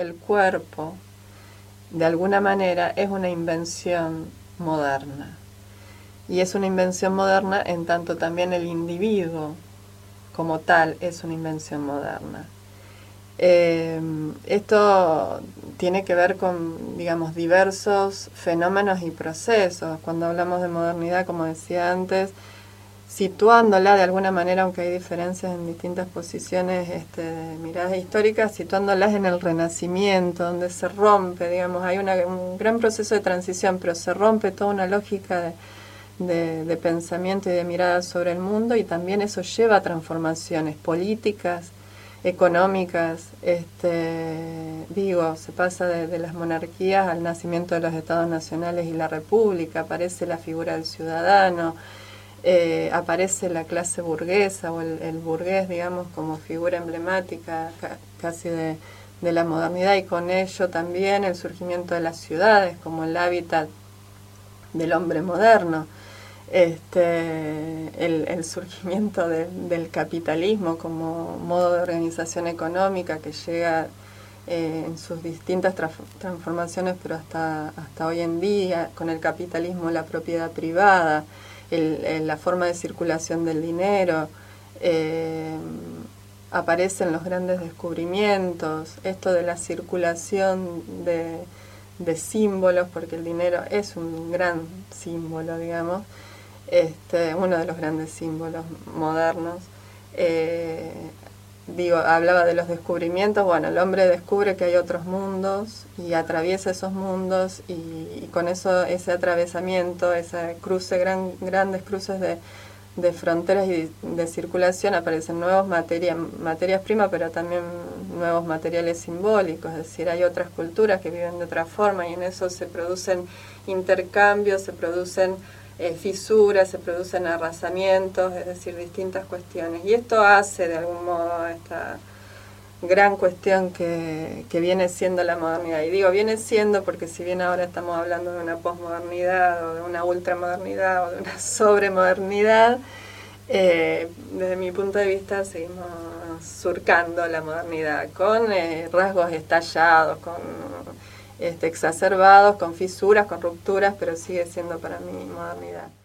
el cuerpo, de alguna manera, es una invención moderna. Y es una invención moderna en tanto también el individuo como tal es una invención moderna. Esto tiene que ver con, digamos, diversos fenómenos y procesos. Cuando hablamos de modernidad, como decía antes, situándola de alguna manera, aunque hay diferencias en distintas posiciones de miradas históricas, situándolas en el Renacimiento, donde se rompe, digamos, hay un gran proceso de transición, pero se rompe toda una lógica de pensamiento y de mirada sobre el mundo, y también eso lleva a transformaciones políticas, económicas, se pasa de las monarquías al nacimiento de los estados nacionales y la república, aparece la figura del ciudadano, aparece la clase burguesa o el burgués, digamos, como figura emblemática casi de la modernidad, y con ello también el surgimiento de las ciudades como el hábitat del hombre moderno. El surgimiento del capitalismo como modo de organización económica que llega en sus distintas transformaciones, pero hasta hoy en día, con el capitalismo, la propiedad privada, la forma de circulación del dinero, aparecen los grandes descubrimientos, esto de la circulación de símbolos, porque el dinero es un gran símbolo, digamos, uno de los grandes símbolos modernos. Hablaba de los descubrimientos. Bueno, el hombre descubre que hay otros mundos y atraviesa esos mundos, y con eso, ese atravesamiento, ese cruce, grandes cruces de fronteras y de circulación, aparecen nuevas materias primas, pero también nuevos materiales simbólicos. Es decir, hay otras culturas que viven de otra forma, y en eso se producen intercambios, se producen fisuras, se producen arrasamientos, es decir, distintas cuestiones. Y esto hace de algún modo esta gran cuestión que viene siendo la modernidad. Y digo viene siendo porque, si bien ahora estamos hablando de una posmodernidad o de una ultramodernidad o de una sobremodernidad, desde mi punto de vista seguimos surcando la modernidad con rasgos estallados, con exacerbados, con fisuras, con rupturas, pero sigue siendo para mí modernidad.